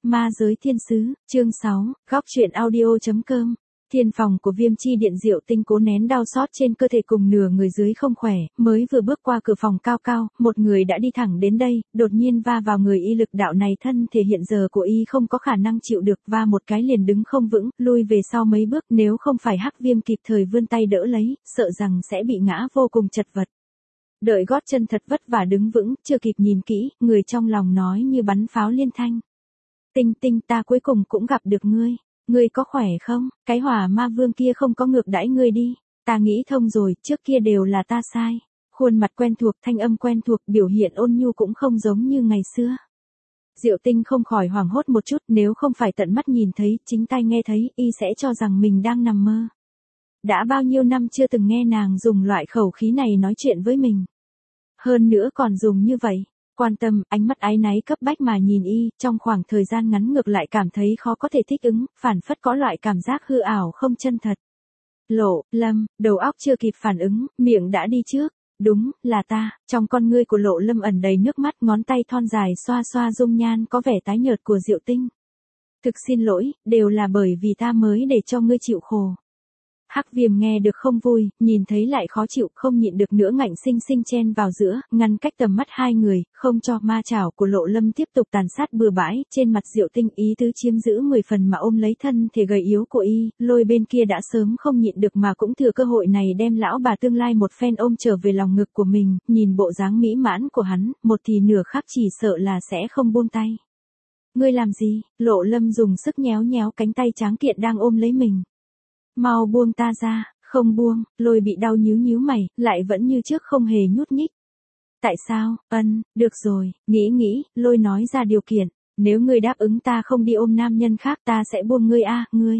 Ma giới thiên sứ, chương 6, góc truyện audio.com. Thiên phòng của Viêm Chi Điện Diệu Tinh cố nén đau xót trên cơ thể cùng nửa người dưới không khỏe, mới vừa bước qua cửa phòng cao cao, một người đã đi thẳng đến đây, đột nhiên va vào người y. Lực đạo này thân thể hiện giờ của y không có khả năng chịu được, va một cái liền đứng không vững, lui về sau mấy bước, nếu không phải Hắc Viêm kịp thời vươn tay đỡ lấy, sợ rằng sẽ bị ngã vô cùng chật vật. Đợi gót chân thật vất vả đứng vững, chưa kịp nhìn kỹ, người trong lòng nói như bắn pháo liên thanh. Tinh Tinh, ta cuối cùng cũng gặp được ngươi. Ngươi có khỏe không? Cái hỏa ma vương kia không có ngược đãi ngươi đi. Ta nghĩ thông rồi, trước kia đều là ta sai. Khuôn mặt quen thuộc, thanh âm quen thuộc, biểu hiện ôn nhu cũng không giống như ngày xưa. Diệu Tinh không khỏi hoảng hốt một chút, nếu không phải tận mắt nhìn thấy, chính tai nghe thấy, y sẽ cho rằng mình đang nằm mơ. Đã bao nhiêu năm chưa từng nghe nàng dùng loại khẩu khí này nói chuyện với mình. Hơn nữa còn dùng như vậy. Quan tâm, ánh mắt áy náy cấp bách mà nhìn y, trong khoảng thời gian ngắn ngược lại cảm thấy khó có thể thích ứng, phản phất có loại cảm giác hư ảo không chân thật. Lộ Lâm, đầu óc chưa kịp phản ứng, miệng đã đi trước. Đúng, là ta. Trong con ngươi của Lộ Lâm ẩn đầy nước mắt, ngón tay thon dài xoa xoa dung nhan có vẻ tái nhợt của Diệu Tinh. Thực xin lỗi, đều là bởi vì ta mới để cho ngươi chịu khổ. Hắc Viêm nghe được không vui, nhìn thấy lại khó chịu, không nhịn được nữa ngạnh sinh sinh chen vào giữa, ngăn cách tầm mắt hai người, không cho ma chảo của Lộ Lâm tiếp tục tàn sát bừa bãi, trên mặt Diệu Tinh ý tứ chiếm giữ 10 phần mà ôm lấy thân thể gầy yếu của y, Lôi bên kia đã sớm không nhịn được mà cũng thừa cơ hội này đem lão bà tương lai một phen ôm trở về lòng ngực của mình, nhìn bộ dáng mỹ mãn của hắn, một thì nửa khác chỉ sợ là sẽ không buông tay. Ngươi làm gì? Lộ Lâm dùng sức nhéo nhéo cánh tay tráng kiện đang ôm lấy mình. Mau buông ta ra, không buông, Lôi bị đau nhíu nhíu mày, lại vẫn như trước không hề nhúc nhích. Tại sao? Được rồi, nghĩ, Lôi nói ra điều kiện, nếu ngươi đáp ứng ta không đi ôm nam nhân khác ta sẽ buông ngươi ngươi.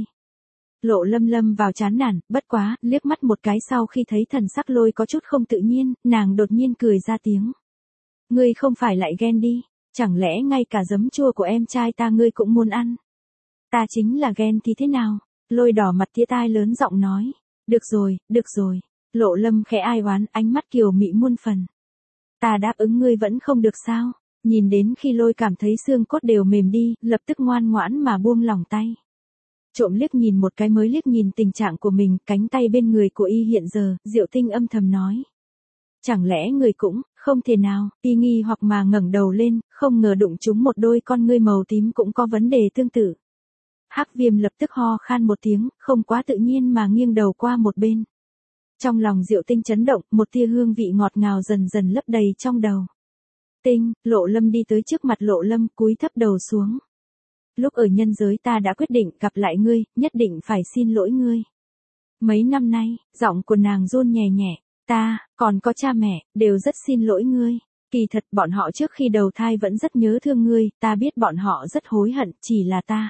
Lộ Lâm lâm vào chán nản, bất quá, liếc mắt một cái sau khi thấy thần sắc Lôi có chút không tự nhiên, nàng đột nhiên cười ra tiếng. Ngươi không phải lại ghen đi, chẳng lẽ ngay cả giấm chua của em trai ta ngươi cũng muốn ăn? Ta chính là ghen thì thế nào? Lôi đỏ mặt tía tai lớn giọng nói. Được rồi. Lộ Lâm khẽ ai oán, ánh mắt kiều mị muôn phần. Ta đáp ứng ngươi vẫn không được sao? Nhìn đến khi Lôi cảm thấy xương cốt đều mềm đi, lập tức ngoan ngoãn mà buông lỏng tay. Trộm liếc nhìn một cái mới liếc nhìn tình trạng của mình, cánh tay bên người của y hiện giờ, Diệu Tinh âm thầm nói. Chẳng lẽ người cũng, không thể nào, y nghi hoặc mà ngẩng đầu lên, không ngờ đụng trúng một đôi con ngươi màu tím cũng có vấn đề tương tự. Hắc Viêm lập tức ho khan một tiếng, không quá tự nhiên mà nghiêng đầu qua một bên. Trong lòng Diệu Tinh chấn động, một tia hương vị ngọt ngào dần dần lấp đầy trong đầu. Tinh, Lộ Lâm đi tới trước mặt Lộ Lâm, cúi thấp đầu xuống. Lúc ở nhân giới ta đã quyết định gặp lại ngươi, nhất định phải xin lỗi ngươi. Mấy năm nay, giọng của nàng run nhẹ nhẹ, ta, còn có cha mẹ, đều rất xin lỗi ngươi. Kỳ thật bọn họ trước khi đầu thai vẫn rất nhớ thương ngươi, ta biết bọn họ rất hối hận, chỉ là ta,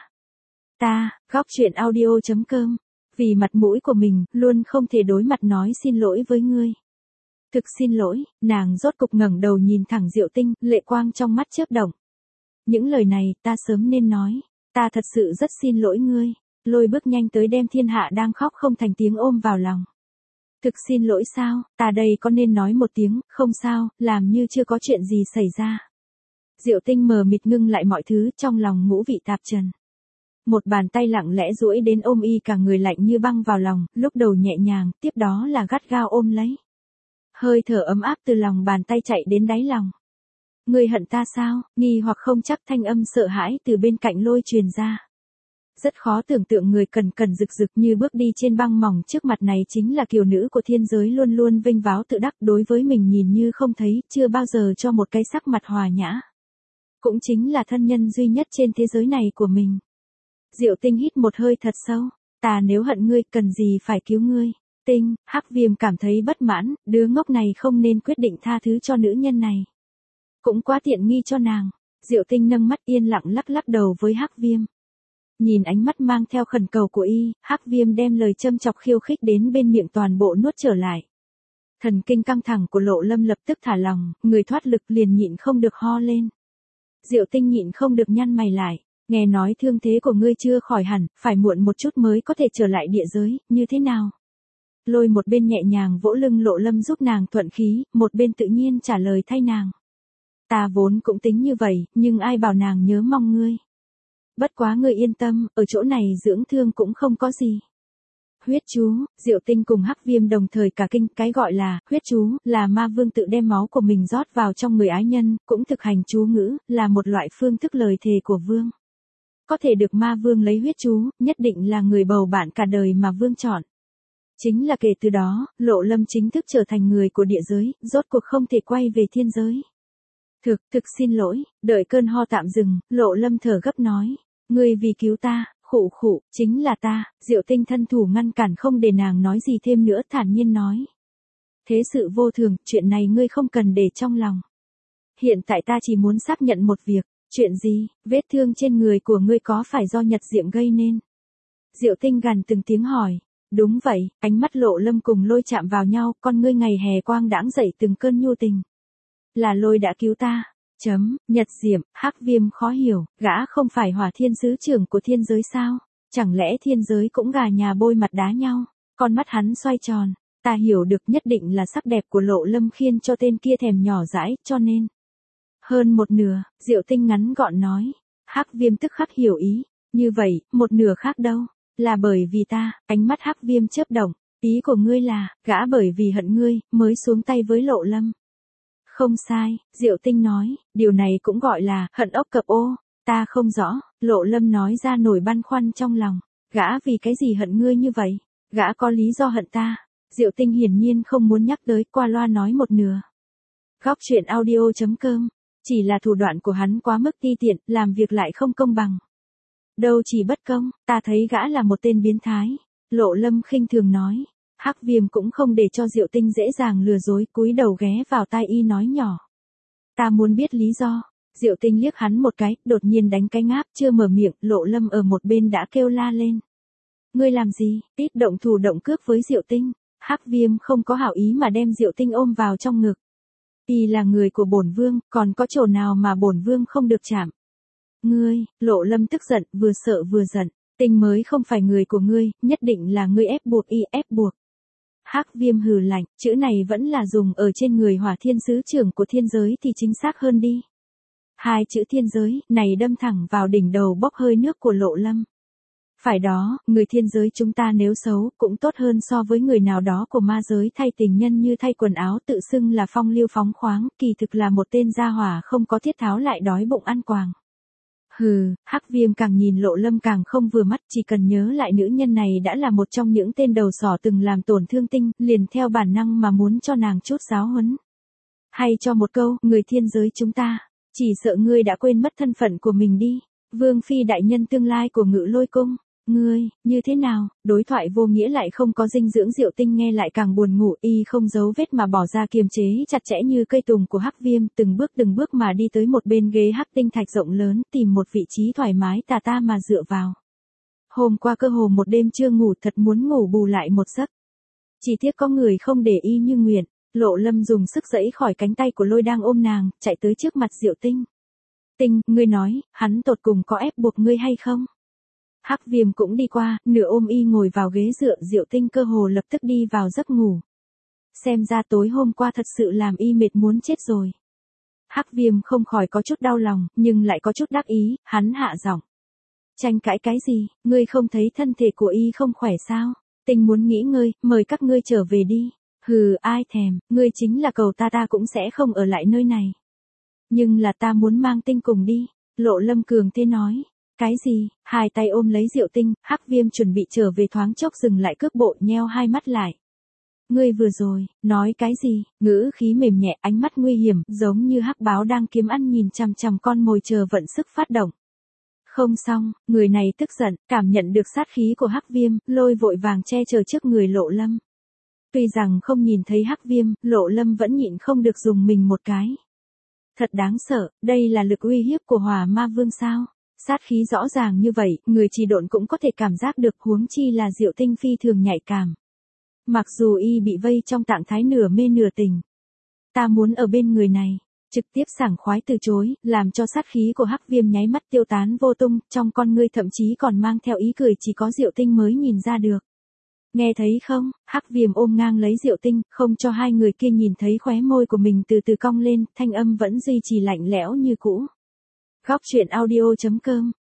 góc truyện audio.com, vì mặt mũi của mình, luôn không thể đối mặt nói xin lỗi với ngươi. Thực xin lỗi, nàng rốt cục ngẩng đầu nhìn thẳng Diệu Tinh, lệ quang trong mắt chớp động. Những lời này, ta sớm nên nói, ta thật sự rất xin lỗi ngươi. Lôi bước nhanh tới đem thiên hạ đang khóc không thành tiếng ôm vào lòng. Thực xin lỗi sao, ta đây có nên nói một tiếng, không sao, làm như chưa có chuyện gì xảy ra. Diệu Tinh mờ mịt ngưng lại mọi thứ, trong lòng ngũ vị tạp trần. Một bàn tay lặng lẽ duỗi đến ôm y, cả người lạnh như băng vào lòng, lúc đầu nhẹ nhàng, tiếp đó là gắt gao ôm lấy. Hơi thở ấm áp từ lòng bàn tay chạy đến đáy lòng. Ngươi hận ta sao? Nghi hoặc không chắc thanh âm sợ hãi từ bên cạnh Lôi truyền ra. Rất khó tưởng tượng người cần rực rực như bước đi trên băng mỏng trước mặt này chính là kiều nữ của thiên giới luôn luôn vinh váo tự đắc, đối với mình nhìn như không thấy, chưa bao giờ cho một cái sắc mặt hòa nhã. Cũng chính là thân nhân duy nhất trên thế giới này của mình. Diệu Tinh hít một hơi thật sâu, ta nếu hận ngươi, cần gì phải cứu ngươi. Tinh, Hắc Viêm cảm thấy bất mãn, đứa ngốc này không nên quyết định tha thứ cho nữ nhân này. Cũng quá tiện nghi cho nàng. Diệu Tinh nâng mắt yên lặng lắc đầu với Hắc Viêm. Nhìn ánh mắt mang theo khẩn cầu của y, Hắc Viêm đem lời châm chọc khiêu khích đến bên miệng toàn bộ nuốt trở lại. Thần kinh căng thẳng của Lộ Lâm lập tức thả lòng, người thoát lực liền nhịn không được ho lên. Diệu Tinh nhịn không được nhăn mày lại. Nghe nói thương thế của ngươi chưa khỏi hẳn, phải muộn một chút mới có thể trở lại địa giới, như thế nào? Lôi một bên nhẹ nhàng vỗ lưng Lộ Lâm giúp nàng thuận khí, một bên tự nhiên trả lời thay nàng. Ta vốn cũng tính như vậy, nhưng ai bảo nàng nhớ mong ngươi. bất quá ngươi yên tâm, ở chỗ này dưỡng thương cũng không có gì. Huyết chú, Diệu Tinh cùng Hắc Viêm đồng thời cả kinh, cái gọi là huyết chú là ma vương tự đem máu của mình rót vào trong người ái nhân, cũng thực hành chú ngữ, là một loại phương thức lời thề của vương. Có thể được ma vương lấy huyết chú, nhất định là người bầu bạn cả đời mà vương chọn. Chính là kể từ đó, Lộ Lâm chính thức trở thành người của địa giới, rốt cuộc không thể quay về thiên giới. Thực xin lỗi, đợi cơn ho tạm dừng, Lộ Lâm thở gấp nói, ngươi vì cứu ta, khụ, chính là ta. Diệu Tinh thân thủ ngăn cản không để nàng nói gì thêm nữa, thản nhiên nói. Thế sự vô thường, chuyện này ngươi không cần để trong lòng. Hiện tại ta chỉ muốn xác nhận một việc, chuyện gì, vết thương trên người của ngươi có phải do Nhật Diệm gây nên? Diệu Tinh gằn từng tiếng hỏi. Đúng vậy, ánh mắt Lộ Lâm cùng Lôi chạm vào nhau, con ngươi ngày hè quang đãng dậy từng cơn nhu tình. Là Lôi đã cứu ta. Nhật Diệm, Hắc Viêm khó hiểu, gã không phải Hỏa Thiên sứ trưởng của thiên giới sao? Chẳng lẽ thiên giới cũng gà nhà bôi mặt đá nhau? Con mắt hắn xoay tròn, ta hiểu được nhất định là sắc đẹp của Lộ Lâm khiến cho tên kia thèm nhỏ dãi, cho nên. Hơn một nửa, Diệu Tinh ngắn gọn nói. Hắc Viêm tức khắc hiểu ý, như vậy, một nửa khác đâu? Là bởi vì ta, ánh mắt Hắc Viêm chớp động, ý của ngươi là, gã bởi vì hận ngươi, mới xuống tay với Lộ Lâm. Không sai, Diệu Tinh nói, điều này cũng gọi là, hận ốc cập ô, ta không rõ, Lộ Lâm nói ra nổi băn khoăn trong lòng, gã vì cái gì hận ngươi như vậy, gã có lý do hận ta, Diệu Tinh hiển nhiên không muốn nhắc tới, qua loa nói một nửa. Góc truyện audio.com, chỉ là thủ đoạn của hắn quá mức ti tiện, làm việc lại không công bằng. Đâu chỉ bất công, ta thấy gã là một tên biến thái, Lộ Lâm khinh thường nói. Hắc Viêm cũng không để cho Diệu Tinh dễ dàng lừa dối, cúi đầu ghé vào tai y nói nhỏ. Ta muốn biết lý do. Diệu Tinh liếc hắn một cái, đột nhiên đánh cái ngáp, chưa mở miệng, Lộ Lâm ở một bên đã kêu la lên. Ngươi làm gì, ít động thủ động cước với Diệu Tinh. Hắc Viêm không có hảo ý mà đem Diệu Tinh ôm vào trong ngực. Y là người của bổn vương, còn có chỗ nào mà bổn vương không được chạm. Ngươi, Lộ Lâm tức giận, vừa sợ vừa giận. Tinh mới không phải người của ngươi, nhất định là ngươi ép buộc y, ép buộc. Hắc Viêm hừ lạnh, chữ này vẫn là dùng ở trên người Hỏa Thiên sứ trưởng của thiên giới thì chính xác hơn đi. Hai chữ thiên giới này đâm thẳng vào đỉnh đầu bốc hơi nước của Lộ Lâm. Phải đó, người thiên giới chúng ta nếu xấu cũng tốt hơn so với người nào đó của ma giới thay tình nhân như thay quần áo tự xưng là phong lưu phóng khoáng, kỳ thực là một tên gia hỏa không có thiết tháo lại đói bụng ăn quàng. Hừ, Hắc Viêm càng nhìn Lộ Lâm càng không vừa mắt, chỉ cần nhớ lại nữ nhân này đã là một trong những tên đầu sỏ từng làm tổn thương Tinh, liền theo bản năng mà muốn cho nàng chút giáo huấn. Hay cho một câu, người thiên giới chúng ta, chỉ sợ ngươi đã quên mất thân phận của mình đi, Vương Phi đại nhân tương lai của Ngự Lôi Cung. Ngươi, như thế nào, đối thoại vô nghĩa lại không có dinh dưỡng. Diệu Tinh nghe lại càng buồn ngủ, y không giấu vết mà bỏ ra kiềm chế chặt chẽ như cây tùng của Hắc Viêm, từng bước mà đi tới một bên ghế hắc tinh thạch rộng lớn, tìm một vị trí thoải mái tà ta mà dựa vào. Hôm qua cơ hồ một đêm chưa ngủ, thật muốn ngủ bù lại một giấc. Chỉ tiếc có người không để y như nguyện, Lộ Lâm dùng sức giãy khỏi cánh tay của Lôi đang ôm nàng, chạy tới trước mặt Diệu Tinh. Tinh, ngươi nói, hắn tột cùng có ép buộc ngươi hay không? Hắc Viêm cũng đi qua, nửa ôm y ngồi vào ghế dựa, Diệu Tinh cơ hồ lập tức đi vào giấc ngủ. Xem ra tối hôm qua thật sự làm y mệt muốn chết rồi. Hắc Viêm không khỏi có chút đau lòng, nhưng lại có chút đắc ý, hắn hạ giọng. Tranh cãi cái gì, ngươi không thấy thân thể của y không khỏe sao? Tinh muốn nghỉ ngơi, mời các ngươi trở về đi. Hừ, ai thèm, ngươi chính là cầu ta cũng sẽ không ở lại nơi này. Nhưng là ta muốn mang Tinh cùng đi, Lộ Lâm cường thế nói. Cái gì, hai tay ôm lấy Diệu Tinh, Hắc Viêm chuẩn bị trở về thoáng chốc dừng lại cước bộ, nheo hai mắt lại. Ngươi vừa rồi, nói cái gì, ngữ khí mềm nhẹ, ánh mắt nguy hiểm, giống như hắc báo đang kiếm ăn nhìn chằm chằm con mồi chờ vận sức phát động. Không xong, người này tức giận, cảm nhận được sát khí của Hắc Viêm, Lôi vội vàng che chở trước người Lộ Lâm. Tuy rằng không nhìn thấy Hắc Viêm, Lộ Lâm vẫn nhịn không được dùng mình một cái. Thật đáng sợ, đây là lực uy hiếp của Hỏa Ma Vương sao? Sát khí rõ ràng như vậy, người trì độn cũng có thể cảm giác được, huống chi là Diệu Tinh phi thường nhạy cảm. Mặc dù y bị vây trong trạng thái nửa mê nửa tỉnh. Ta muốn ở bên người này, trực tiếp sảng khoái từ chối, làm cho sát khí của Hắc Viêm nháy mắt tiêu tán vô tung, trong con ngươi thậm chí còn mang theo ý cười chỉ có Diệu Tinh mới nhìn ra được. Nghe thấy không, Hắc Viêm ôm ngang lấy Diệu Tinh, không cho hai người kia nhìn thấy khóe môi của mình từ từ cong lên, thanh âm vẫn duy trì lạnh lẽo như cũ. Góc truyện audio.com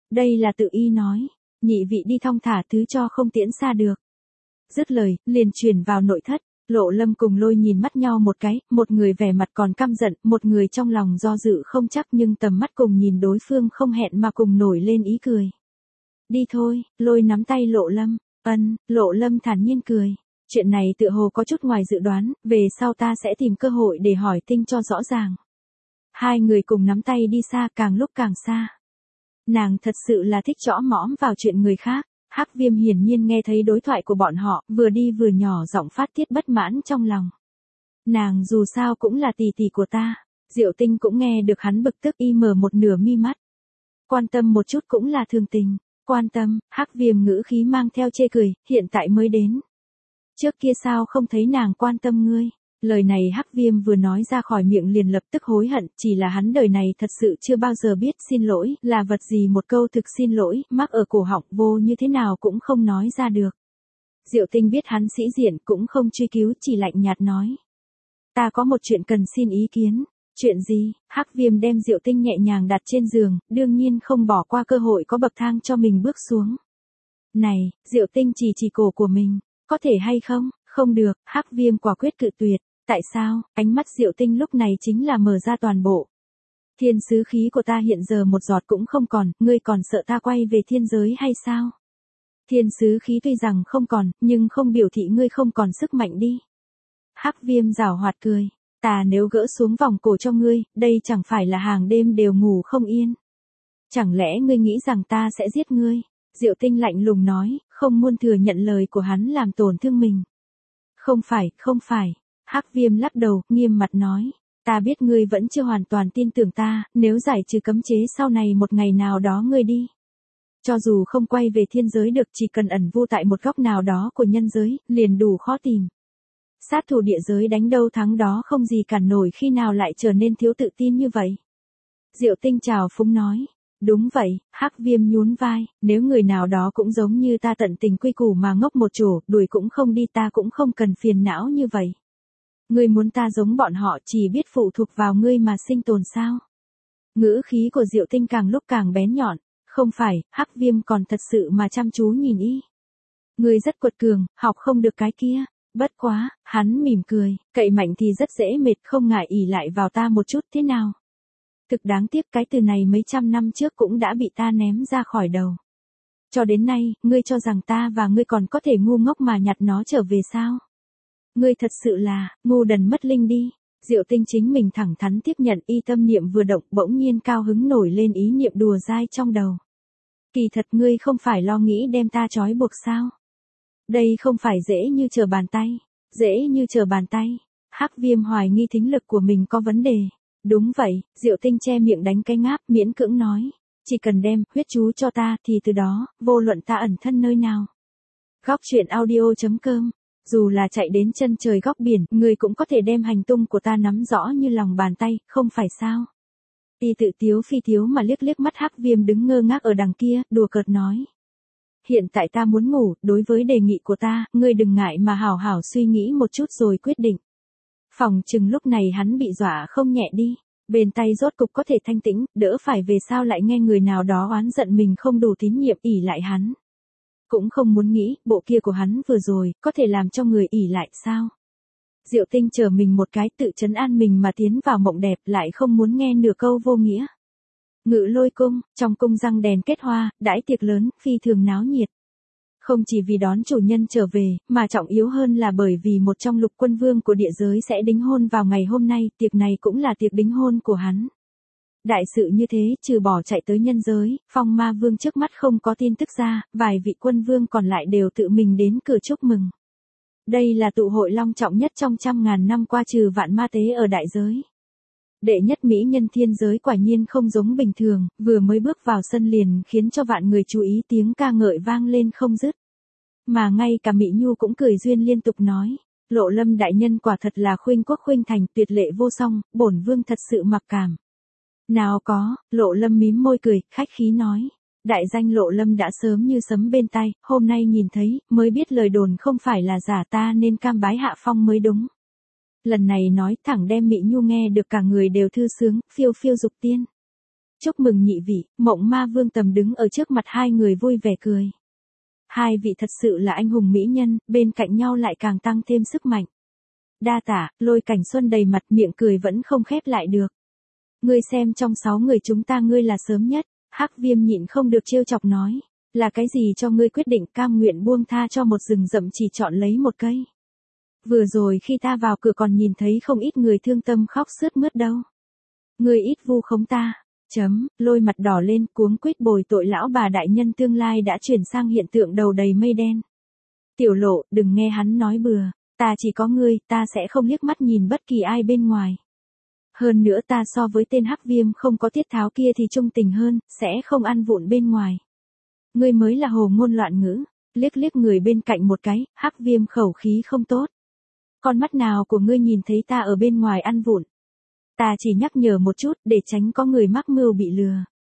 Đây là tự y nói. Nhị vị đi thong thả thứ cho không tiễn xa được. Dứt lời, liền truyền vào nội thất. Lộ Lâm cùng Lôi nhìn mắt nhau một cái, một người vẻ mặt còn căm giận, một người trong lòng do dự không chắc nhưng tầm mắt cùng nhìn đối phương không hẹn mà cùng nổi lên ý cười. Đi thôi, Lôi nắm tay Lộ Lâm. Lộ Lâm thản nhiên cười. Chuyện này tựa hồ có chút ngoài dự đoán, về sau ta sẽ tìm cơ hội để hỏi Tinh cho rõ ràng. Hai người cùng nắm tay đi xa, càng lúc càng xa. Nàng thật sự là thích chõ mõm vào chuyện người khác. Hắc Viêm hiển nhiên nghe thấy đối thoại của bọn họ, vừa đi vừa nhỏ giọng phát tiết bất mãn trong lòng. Nàng dù sao cũng là tỷ tỷ của ta. Diệu Tinh cũng nghe được hắn bực tức, y mở một nửa mi mắt. Quan tâm một chút cũng là thường tình. Quan tâm, Hắc Viêm ngữ khí mang theo chê cười, hiện tại mới đến. Trước kia sao không thấy nàng quan tâm ngươi? Lời này Hắc Viêm vừa nói ra khỏi miệng liền lập tức hối hận, chỉ là hắn đời này thật sự chưa bao giờ biết xin lỗi là vật gì, một câu thực xin lỗi, mắc ở cổ họng vô như thế nào cũng không nói ra được. Diệu Tinh biết hắn sĩ diện cũng không truy cứu, chỉ lạnh nhạt nói. Ta có một chuyện cần xin ý kiến. Chuyện gì? Hắc Viêm đem Diệu Tinh nhẹ nhàng đặt trên giường, đương nhiên không bỏ qua cơ hội có bậc thang cho mình bước xuống. Này, Diệu Tinh chỉ cổ của mình, có thể hay không? Không được, Hắc Viêm quả quyết cự tuyệt. Tại sao? Ánh mắt Diệu Tinh lúc này chính là mở ra toàn bộ. Thiên sứ khí của ta hiện giờ một giọt cũng không còn, ngươi còn sợ ta quay về thiên giới hay sao? Thiên sứ khí tuy rằng không còn, nhưng không biểu thị ngươi không còn sức mạnh đi. Hắc Viêm giảo hoạt cười. Ta nếu gỡ xuống vòng cổ cho ngươi, đây chẳng phải là hàng đêm đều ngủ không yên. Chẳng lẽ ngươi nghĩ rằng ta sẽ giết ngươi? Diệu Tinh lạnh lùng nói, không muốn thừa nhận lời của hắn làm tổn thương mình. Không phải. Hắc Viêm lắc đầu, nghiêm mặt nói. Ta biết ngươi vẫn chưa hoàn toàn tin tưởng ta, nếu giải trừ cấm chế sau này một ngày nào đó ngươi đi. Cho dù không quay về thiên giới được, chỉ cần ẩn vu tại một góc nào đó của nhân giới, liền đủ khó tìm. Sát thủ địa giới đánh đâu thắng đó không gì cản nổi, khi nào lại trở nên thiếu tự tin như vậy? Diệu Tinh trào phúng nói. Đúng vậy, Hắc Viêm nhún vai, nếu người nào đó cũng giống như ta tận tình quy củ mà ngốc một chỗ, đuổi cũng không đi, ta cũng không cần phiền não như vậy. Ngươi muốn ta giống bọn họ chỉ biết phụ thuộc vào ngươi mà sinh tồn sao? Ngữ khí của Diệu Tinh càng lúc càng bén nhọn. Không phải, Hắc Viêm còn thật sự mà chăm chú nhìn y. Ngươi rất quật cường, học không được cái kia. Bất quá, hắn mỉm cười, cậy mạnh thì rất dễ mệt, không ngại ỷ lại vào ta một chút thế nào. Thực đáng tiếc, cái từ này mấy trăm năm trước cũng đã bị ta ném ra khỏi đầu. Cho đến nay, ngươi cho rằng ta và ngươi còn có thể ngu ngốc mà nhặt nó trở về sao? Ngươi thật sự là, ngu đần mất linh đi. Diệu Tinh chính mình thẳng thắn tiếp nhận, y tâm niệm vừa động bỗng nhiên cao hứng nổi lên ý niệm đùa dai trong đầu. Kỳ thật ngươi không phải lo nghĩ đem ta trói buộc sao? Đây không phải dễ như trở bàn tay. Dễ như trở bàn tay. Hắc Viêm hoài nghi thính lực của mình có vấn đề. Đúng vậy, Diệu Tinh che miệng đánh cái ngáp, miễn cưỡng nói. Chỉ cần đem huyết chú cho ta thì từ đó, vô luận ta ẩn thân nơi nào. Góc truyện audio.com. Dù là chạy đến chân trời góc biển, người cũng có thể đem hành tung của ta nắm rõ như lòng bàn tay, không phải sao? Y tự tiếu phi tiếu mà liếc liếc mắt Hắc Viêm đứng ngơ ngác ở đằng kia, đùa cợt nói. Hiện tại ta muốn ngủ, đối với đề nghị của ta, ngươi đừng ngại mà hảo hảo suy nghĩ một chút rồi quyết định. Phòng chừng lúc này hắn bị dọa không nhẹ đi, bên tay rốt cục có thể thanh tĩnh, đỡ phải về sau lại nghe người nào đó oán giận mình không đủ tín nhiệm ỷ lại hắn. Cũng không muốn nghĩ, bộ kia của hắn vừa rồi, có thể làm cho người ỷ lại sao? Diệu Tinh chờ mình một cái, tự trấn an mình mà tiến vào mộng đẹp, lại không muốn nghe nửa câu vô nghĩa. Ngự Lôi cung, trong cung răng đèn kết hoa, đãi tiệc lớn, phi thường náo nhiệt. Không chỉ vì đón chủ nhân trở về, mà trọng yếu hơn là bởi vì một trong lục quân vương của địa giới sẽ đính hôn vào ngày hôm nay, tiệc này cũng là tiệc đính hôn của hắn. Đại sự như thế, trừ bỏ chạy tới nhân giới, Phong Ma Vương trước mắt không có tin tức ra, vài vị quân vương còn lại đều tự mình đến cửa chúc mừng. Đây là tụ hội long trọng nhất trong 100.000 năm qua trừ Vạn Ma Tế ở đại giới. Đệ nhất mỹ nhân thiên giới quả nhiên không giống bình thường, vừa mới bước vào sân liền khiến cho vạn người chú ý, tiếng ca ngợi vang lên không dứt. Mà ngay cả Mị Nhu cũng cười duyên liên tục nói, Lộ Lâm đại nhân quả thật là khuynh quốc khuynh thành, tuyệt lệ vô song, bổn vương thật sự mặc cảm. Nào có, Lộ Lâm mím môi cười, khách khí nói. Đại danh Lộ Lâm đã sớm như sấm bên tai, hôm nay nhìn thấy, mới biết lời đồn không phải là giả, ta nên cam bái hạ phong mới đúng. Lần này nói thẳng đem Mị Nhu nghe được cả người đều thư sướng, phiêu phiêu dục tiên. Chúc mừng nhị vị, Mộng Ma Vương Tầm đứng ở trước mặt hai người vui vẻ cười. Hai vị thật sự là anh hùng mỹ nhân, bên cạnh nhau lại càng tăng thêm sức mạnh. Đa tạ, Lôi Cảnh Xuân đầy mặt miệng cười vẫn không khép lại được. Ngươi xem trong 6 người chúng ta ngươi là sớm nhất, Hắc Viêm nhịn không được trêu chọc nói. Là cái gì cho ngươi quyết định cam nguyện buông tha cho một rừng rậm chỉ chọn lấy một cây. Vừa rồi khi ta vào cửa còn nhìn thấy không ít người thương tâm khóc sướt mướt đâu. Ngươi ít vu khống ta. Lôi mặt đỏ lên cuống quýt bồi tội lão bà đại nhân tương lai đã chuyển sang hiện tượng đầu đầy mây đen. Tiểu Lộ, đừng nghe hắn nói bừa, ta chỉ có ngươi, ta sẽ không liếc mắt nhìn bất kỳ ai bên ngoài. Hơn nữa ta so với tên Hắc Viêm không có tiết tháo kia thì trung tình hơn, sẽ không ăn vụng bên ngoài. Ngươi mới là hồ ngôn loạn ngữ, liếc liếc người bên cạnh một cái, Hắc Viêm khẩu khí không tốt. Con mắt nào của ngươi nhìn thấy ta ở bên ngoài ăn vụng? Ta chỉ nhắc nhở một chút để tránh có người mắc mưu bị lừa.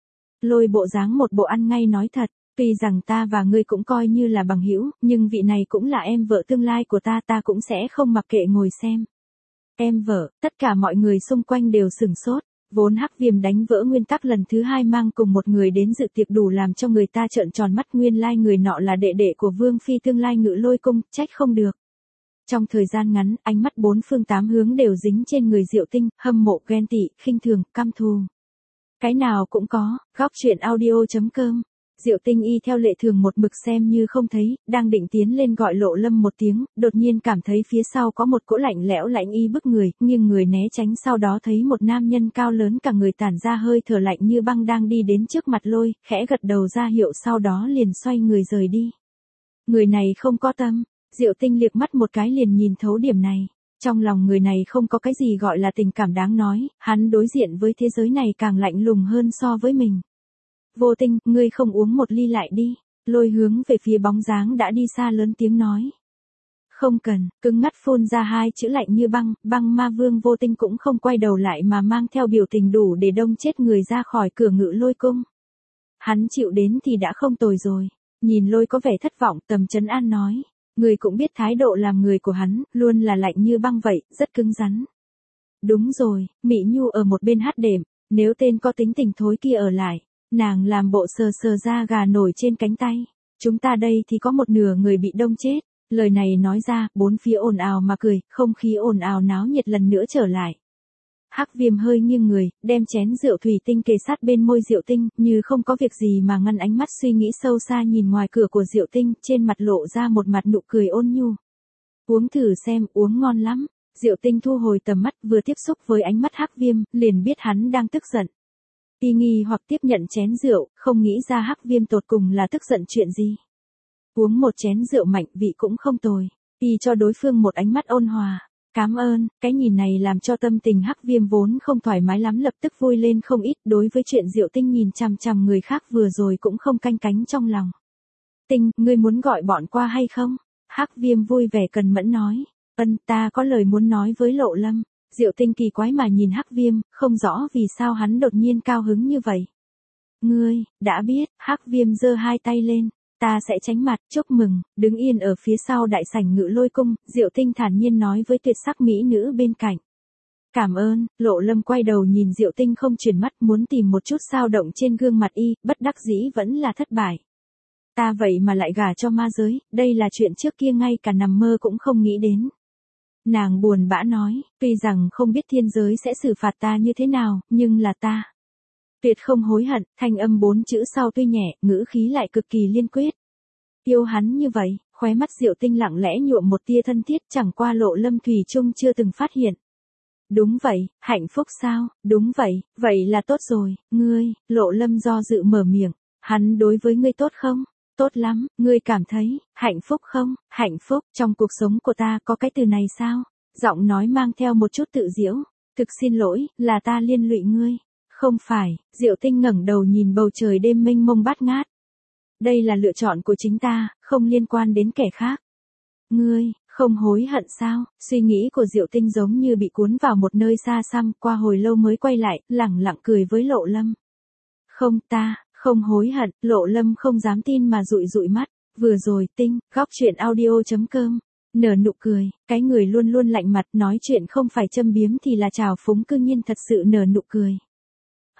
Lôi bộ dáng một bộ ăn ngay nói thật, tuy rằng ta và ngươi cũng coi như là bằng hữu, nhưng vị này cũng là em vợ tương lai của ta cũng sẽ không mặc kệ ngồi xem. Em vợ, tất cả mọi người xung quanh đều sửng sốt, vốn Hắc Viêm đánh vỡ nguyên tắc lần thứ 2 mang cùng một người đến dự tiệc đủ làm cho người ta trợn tròn mắt, nguyên lai người nọ là đệ đệ của Vương Phi tương lai Ngự Lôi Cung, trách không được. Trong thời gian ngắn, ánh mắt bốn phương tám hướng đều dính trên người Diệu Tinh, hâm mộ, ghen tị, khinh thường, căm thù. Cái nào cũng có, góc chuyện audio.com. Diệu Tinh y theo lệ thường một mực xem như không thấy, đang định tiến lên gọi Lộ Lâm một tiếng, đột nhiên cảm thấy phía sau có một cỗ lạnh lẽo lạnh y bức người, nghiêng người né tránh, sau đó thấy một nam nhân cao lớn cả người tản ra hơi thở lạnh như băng đang đi đến trước mặt Lôi, khẽ gật đầu ra hiệu sau đó liền xoay người rời đi. Người này không có tâm. Diệu Tinh liếc mắt một cái liền nhìn thấu điểm này. Trong lòng người này không có cái gì gọi là tình cảm đáng nói, hắn đối diện với thế giới này càng lạnh lùng hơn so với mình. Vô Tinh, ngươi không uống một ly lại đi. Lôi hướng về phía bóng dáng đã đi xa lớn tiếng nói. Không cần, cứng ngắt phun ra hai chữ lạnh như băng, Băng Ma Vương Vô Tinh cũng không quay đầu lại mà mang theo biểu tình đủ để đông chết người ra khỏi cửa Ngự Lôi Cung. Hắn chịu đến thì đã không tồi rồi. Nhìn Lôi có vẻ thất vọng, Tầm trấn an nói. Người cũng biết thái độ làm người của hắn, luôn là lạnh như băng vậy, rất cứng rắn. Đúng rồi, Mị Nhu ở một bên hát đệm, nếu tên có tính tình thối kia ở lại, nàng làm bộ sờ sờ da gà nổi trên cánh tay. Chúng ta đây thì có một nửa người bị đông chết. Lời này nói ra, bốn phía ồn ào mà cười, không khí ồn ào náo nhiệt lần nữa trở lại. Hắc Viêm hơi nghiêng người, đem chén rượu thủy tinh kề sát bên môi Diệu Tinh, như không có việc gì mà ngăn ánh mắt suy nghĩ sâu xa nhìn ngoài cửa của Diệu Tinh, trên mặt lộ ra một mặt nụ cười ôn nhu. Uống thử xem, uống ngon lắm. Diệu Tinh thu hồi tầm mắt, vừa tiếp xúc với ánh mắt Hắc Viêm, liền biết hắn đang tức giận. Y nghi hoặc tiếp nhận chén rượu, không nghĩ ra Hắc Viêm tột cùng là tức giận chuyện gì. Uống một chén rượu mạnh vị cũng không tồi. Y cho đối phương một ánh mắt ôn hòa. Cảm ơn, cái nhìn này làm cho tâm tình Hắc Viêm vốn không thoải mái lắm lập tức vui lên không ít, đối với chuyện Diệu Tinh nhìn chằm chằm người khác vừa rồi cũng không canh cánh trong lòng. Tinh, ngươi muốn gọi bọn qua hay không? Hắc Viêm vui vẻ cần mẫn nói. Ta có lời muốn nói với Lộ Lâm. Diệu Tinh kỳ quái mà nhìn Hắc Viêm, không rõ vì sao hắn đột nhiên cao hứng như vậy. Ngươi, đã biết, Hắc Viêm giơ hai tay lên. Ta sẽ tránh mặt, chúc mừng, đứng yên ở phía sau đại sảnh Ngự Lôi Cung, Diệu Tinh thản nhiên nói với tuyệt sắc mỹ nữ bên cạnh. Cảm ơn, Lộ Lâm quay đầu nhìn Diệu Tinh không chuyển mắt muốn tìm một chút dao động trên gương mặt y, bất đắc dĩ vẫn là thất bại. Ta vậy mà lại gả cho ma giới, đây là chuyện trước kia ngay cả nằm mơ cũng không nghĩ đến. Nàng buồn bã nói, tuy rằng không biết thiên giới sẽ xử phạt ta như thế nào, nhưng là ta. Tuyệt không hối hận, thanh âm 4 chữ sau tuy nhẹ, ngữ khí lại cực kỳ liên quyết. Yêu hắn như vậy, khóe mắt Diệu Tinh lặng lẽ nhuộm một tia thân thiết chẳng qua Lộ Lâm thủy chung chưa từng phát hiện. Đúng vậy, hạnh phúc sao, đúng vậy, vậy là tốt rồi, ngươi, Lộ Lâm do dự mở miệng, hắn đối với ngươi tốt không? Tốt lắm, ngươi cảm thấy, hạnh phúc không? Hạnh phúc, trong cuộc sống của ta có cái từ này sao? Giọng nói mang theo một chút tự giễu, thực xin lỗi, là ta liên lụy ngươi. Không phải, Diệu Tinh ngẩng đầu nhìn bầu trời đêm mênh mông bát ngát. Đây là lựa chọn của chính ta, không liên quan đến kẻ khác. Ngươi, không hối hận sao? Suy nghĩ của Diệu Tinh giống như bị cuốn vào một nơi xa xăm, qua hồi lâu mới quay lại, lẳng lặng cười với Lộ Lâm. Không ta, không hối hận, Lộ Lâm không dám tin mà dụi dụi mắt. Vừa rồi Tinh, góc chuyện audio.com. Nở nụ cười, cái người luôn luôn lạnh mặt nói chuyện không phải châm biếm thì là trào phúng cư nhiên thật sự nở nụ cười.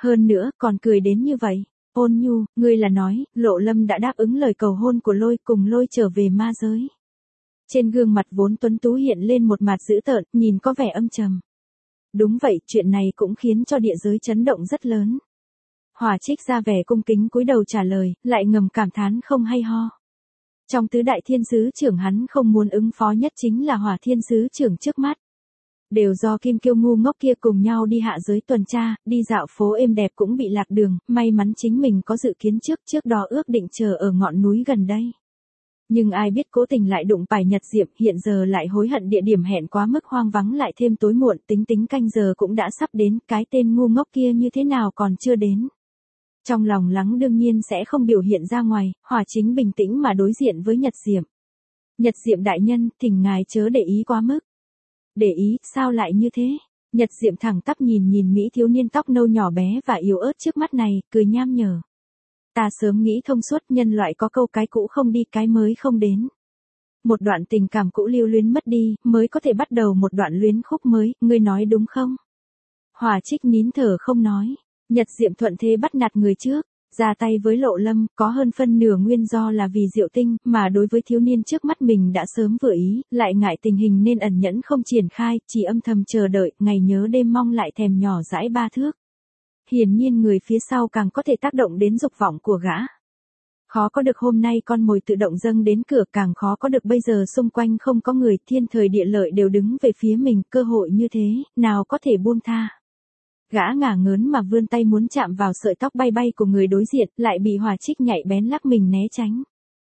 Hơn nữa, còn cười đến như vậy. Ôn nhu, ngươi là nói, Lộ Lâm đã đáp ứng lời cầu hôn của Lôi cùng Lôi trở về ma giới. Trên gương mặt vốn tuấn tú hiện lên một mặt dữ tợn, nhìn có vẻ âm trầm. Đúng vậy, chuyện này cũng khiến cho địa giới chấn động rất lớn. Hỏa Trích ra vẻ cung kính cúi đầu trả lời, lại ngầm cảm thán không hay ho. Trong tứ đại thiên sứ trưởng hắn không muốn ứng phó nhất chính là Hỏa thiên sứ trưởng trước mắt. Đều do Kim Kiêu ngu ngốc kia cùng nhau đi hạ giới tuần tra, đi dạo phố êm đẹp cũng bị lạc đường, may mắn chính mình có dự kiến trước đó ước định chờ ở ngọn núi gần đây. Nhưng ai biết cố tình lại đụng phải Nhật Diệm, hiện giờ lại hối hận địa điểm hẹn quá mức hoang vắng lại thêm tối muộn, tính canh giờ cũng đã sắp đến, cái tên ngu ngốc kia như thế nào còn chưa đến. Trong lòng lắng đương nhiên sẽ không biểu hiện ra ngoài, Hỏa Chính bình tĩnh mà đối diện với Nhật Diệm. Nhật Diệm đại nhân, thỉnh ngài chớ để ý quá mức. Để ý, sao lại như thế? Nhật Diệm thẳng tắp nhìn Mỹ thiếu niên tóc nâu nhỏ bé và yếu ớt trước mắt này, cười nham nhở. Ta sớm nghĩ thông suốt, nhân loại có câu cái cũ không đi cái mới không đến. Một đoạn tình cảm cũ lưu luyến mất đi, mới có thể bắt đầu một đoạn luyến khúc mới, ngươi nói đúng không? Hỏa Trích nín thở không nói. Nhật Diệm thuận thế bắt nạt người trước, ra tay với Lộ Lâm, có hơn phân nửa nguyên do là vì Diệu Tinh, mà đối với thiếu niên trước mắt mình đã sớm vừa ý, lại ngại tình hình nên ẩn nhẫn không triển khai, chỉ âm thầm chờ đợi, ngày nhớ đêm mong lại thèm nhỏ dãi ba thước. Hiển nhiên người phía sau càng có thể tác động đến dục vọng của gã. Khó có được hôm nay con mồi tự động dâng đến cửa, càng khó có được bây giờ xung quanh không có người, thiên thời địa lợi đều đứng về phía mình, cơ hội như thế, nào có thể buông tha. Gã ngả ngớn mà vươn tay muốn chạm vào sợi tóc bay bay của người đối diện, lại bị Hỏa Trích nhạy bén lắc mình né tránh.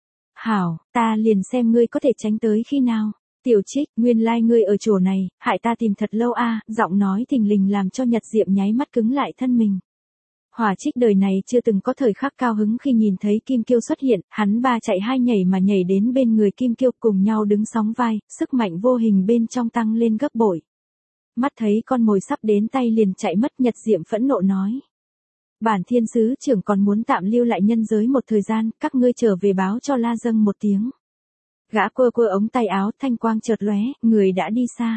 Hảo, ta liền xem ngươi có thể tránh tới khi nào. Tiểu Trích, nguyên lai ngươi ở chỗ này, hại ta tìm thật lâu a, giọng nói thình lình làm cho Nhật Diệm nháy mắt cứng lại thân mình. Hỏa Trích đời này chưa từng có thời khắc cao hứng khi nhìn thấy Kim Kiêu xuất hiện, hắn ba chạy hai nhảy mà nhảy đến bên người Kim Kiêu cùng nhau đứng sóng vai, sức mạnh vô hình bên trong tăng lên gấp bội. Mắt thấy con mồi sắp đến tay liền chạy mất, Nhật Diệm phẫn nộ nói. Bản thiên sứ trưởng còn muốn tạm lưu lại nhân giới một thời gian, các ngươi trở về báo cho La Dâng một tiếng. Gã quơ ống tay áo, thanh quang chợt lóe, người đã đi xa.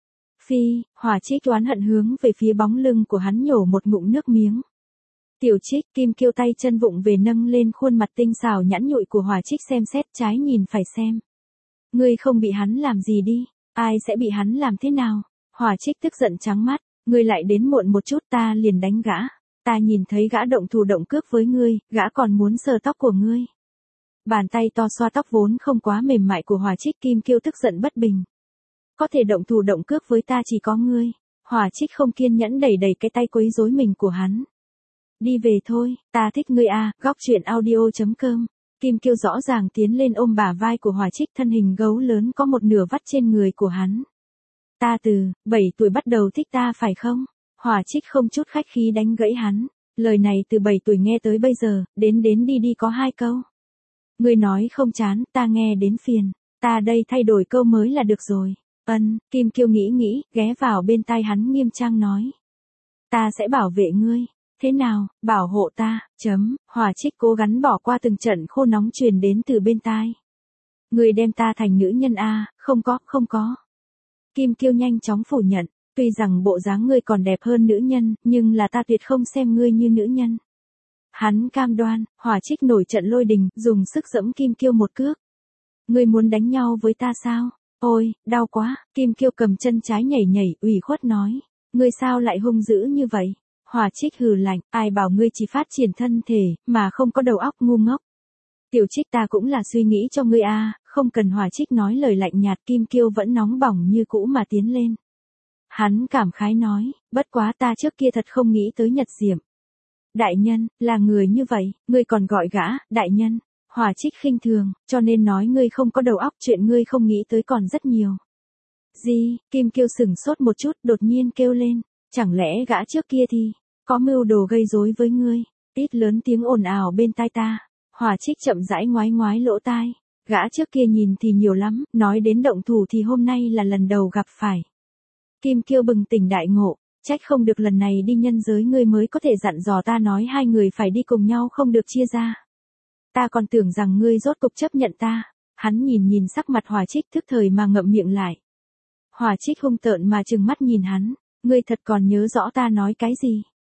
Phi, Hỏa Trích oán hận hướng về phía bóng lưng của hắn nhổ một ngụm nước miếng. Tiểu Trích, Kim Kiêu tay chân vụng về nâng lên khuôn mặt tinh xảo nhẵn nhụi của Hỏa Trích xem xét, trái nhìn phải xem. Ngươi không bị hắn làm gì đi, ai sẽ bị hắn làm thế nào? Hỏa Trích tức giận trắng mắt, ngươi lại đến muộn một chút ta liền đánh gã. Ta nhìn thấy gã động thủ động cước với ngươi, gã còn muốn sờ tóc của ngươi. Bàn tay to xoa tóc vốn không quá mềm mại của Hỏa Trích, Kim Kiêu tức giận bất bình. Có thể động thủ động cước với ta chỉ có ngươi. Hỏa Trích không kiên nhẫn đẩy cái tay quấy rối mình của hắn. Đi về thôi, ta thích ngươi a, góc truyện audio.com. Kim Kiêu rõ ràng tiến lên ôm bả vai của Hỏa Trích, thân hình gấu lớn có một nửa vắt trên người của hắn. Ta từ 7 tuổi bắt đầu thích ta phải không? Hỏa Trích không chút khách khí đánh gãy hắn. Lời này từ 7 tuổi nghe tới bây giờ, đến đi có 2 câu. Ngươi nói không chán, ta nghe đến phiền. Ta đây thay đổi câu mới là được rồi. Kim Kiêu nghĩ, ghé vào bên tai hắn nghiêm trang nói. Ta sẽ bảo vệ ngươi. Thế nào, bảo hộ ta, Hỏa Trích cố gắng bỏ qua từng trận khô nóng truyền đến từ bên tai. Ngươi đem ta thành nữ nhân a, không có. Kim Kiêu nhanh chóng phủ nhận, tuy rằng bộ dáng ngươi còn đẹp hơn nữ nhân, nhưng là ta tuyệt không xem ngươi như nữ nhân. Hắn cam đoan, Hỏa Trích nổi trận lôi đình, dùng sức giẫm Kim Kiêu một cước. Ngươi muốn đánh nhau với ta sao? Ôi, đau quá, Kim Kiêu cầm chân trái nhảy, ủy khuất nói. Ngươi sao lại hung dữ như vậy? Hỏa Trích hừ lạnh, ai bảo ngươi chỉ phát triển thân thể, mà không có đầu óc ngu ngốc. Tiểu Trích ta cũng là suy nghĩ cho ngươi a, không cần. Hỏa Trích nói lời lạnh nhạt, Kim Kiêu vẫn nóng bỏng như cũ mà tiến lên. Hắn cảm khái nói, bất quá ta trước kia thật không nghĩ tới Nhật Diệm. Đại nhân, là người như vậy, ngươi còn gọi gã, đại nhân. Hỏa Trích khinh thường, cho nên nói ngươi không có đầu óc, chuyện ngươi không nghĩ tới còn rất nhiều. Gì, Kim Kiêu sửng sốt một chút, đột nhiên kêu lên, chẳng lẽ gã trước kia thì, có mưu đồ gây rối với ngươi, ít lớn tiếng ồn ào bên tai ta. Hỏa Trích chậm rãi ngoái lỗ tai, gã trước kia nhìn thì nhiều lắm, nói đến động thủ thì hôm nay là lần đầu gặp phải. Kim Kiêu bừng tỉnh đại ngộ, trách không được lần này đi nhân giới ngươi mới có thể dặn dò ta nói hai người phải đi cùng nhau không được chia ra. Ta còn tưởng rằng ngươi rốt cục chấp nhận ta. Hắn nhìn sắc mặt Hỏa Trích thức thời mà ngậm miệng lại. Hỏa Trích hung tợn mà trừng mắt nhìn hắn, ngươi thật còn nhớ rõ ta nói cái gì?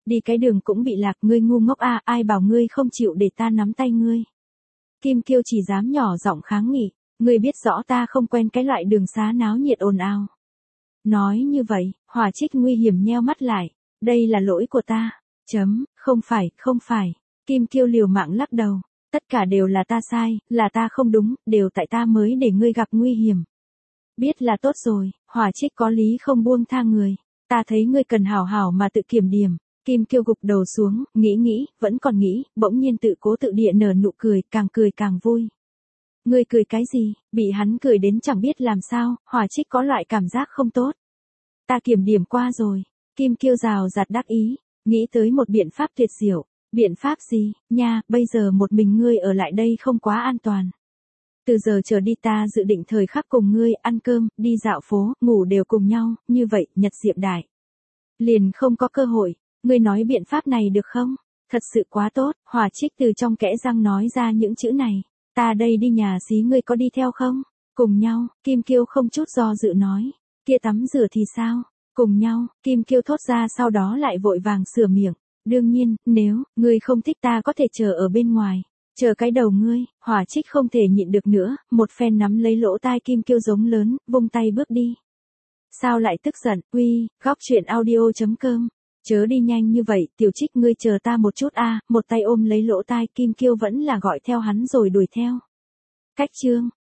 Đi cái đường cũng bị lạc, ngươi ngu ngốc à, ai bảo ngươi không chịu để ta nắm tay ngươi. Kim Kiêu chỉ dám nhỏ giọng kháng nghị, ngươi biết rõ ta không quen cái loại đường xá náo nhiệt ồn ào. Nói như vậy, Hỏa Trích nguy hiểm nheo mắt lại, đây là lỗi của ta. Không phải. Kim Kiêu liều mạng lắc đầu, tất cả đều là ta sai, là ta không đúng, đều tại ta mới để ngươi gặp nguy hiểm. Biết là tốt rồi, Hỏa Trích có lý không buông tha người, ta thấy ngươi cần hảo hảo mà tự kiểm điểm. Kim Kiêu gục đầu xuống, nghĩ, vẫn còn nghĩ, bỗng nhiên tự cố tự địa nở nụ cười càng vui. Ngươi cười cái gì, bị hắn cười đến chẳng biết làm sao, Hỏa Trích có loại cảm giác không tốt. Ta kiểm điểm qua rồi, Kim Kiêu rào rạt đắc ý, nghĩ tới một biện pháp tuyệt diệu. Biện pháp gì, nha, bây giờ một mình ngươi ở lại đây không quá an toàn. Từ giờ trở đi ta dự định thời khắc cùng ngươi ăn cơm, đi dạo phố, ngủ đều cùng nhau, như vậy, nhật diệm đại. Liền không có cơ hội, ngươi nói biện pháp này được không? Thật sự quá tốt, Hỏa Trích từ trong kẽ răng nói ra những chữ này. Ta đây đi nhà xí ngươi có đi theo không? Cùng nhau, Kim Kiêu không chút do dự nói. Kia tắm rửa thì sao? Cùng nhau, Kim Kiêu thốt ra sau đó lại vội vàng sửa miệng. Đương nhiên, nếu, ngươi không thích ta có thể chờ ở bên ngoài. Chờ cái đầu ngươi, Hỏa Trích không thể nhịn được nữa, một phen nắm lấy lỗ tai Kim Kiêu giống lớn, vung tay bước đi. Sao lại tức giận, uy, góc chuyện audio.com. Chớ đi nhanh như vậy, Tiểu Trích ngươi chờ ta một chút a. Một tay ôm lấy lỗ tai Kim Kiêu vẫn là gọi theo hắn rồi đuổi theo. Cách chương.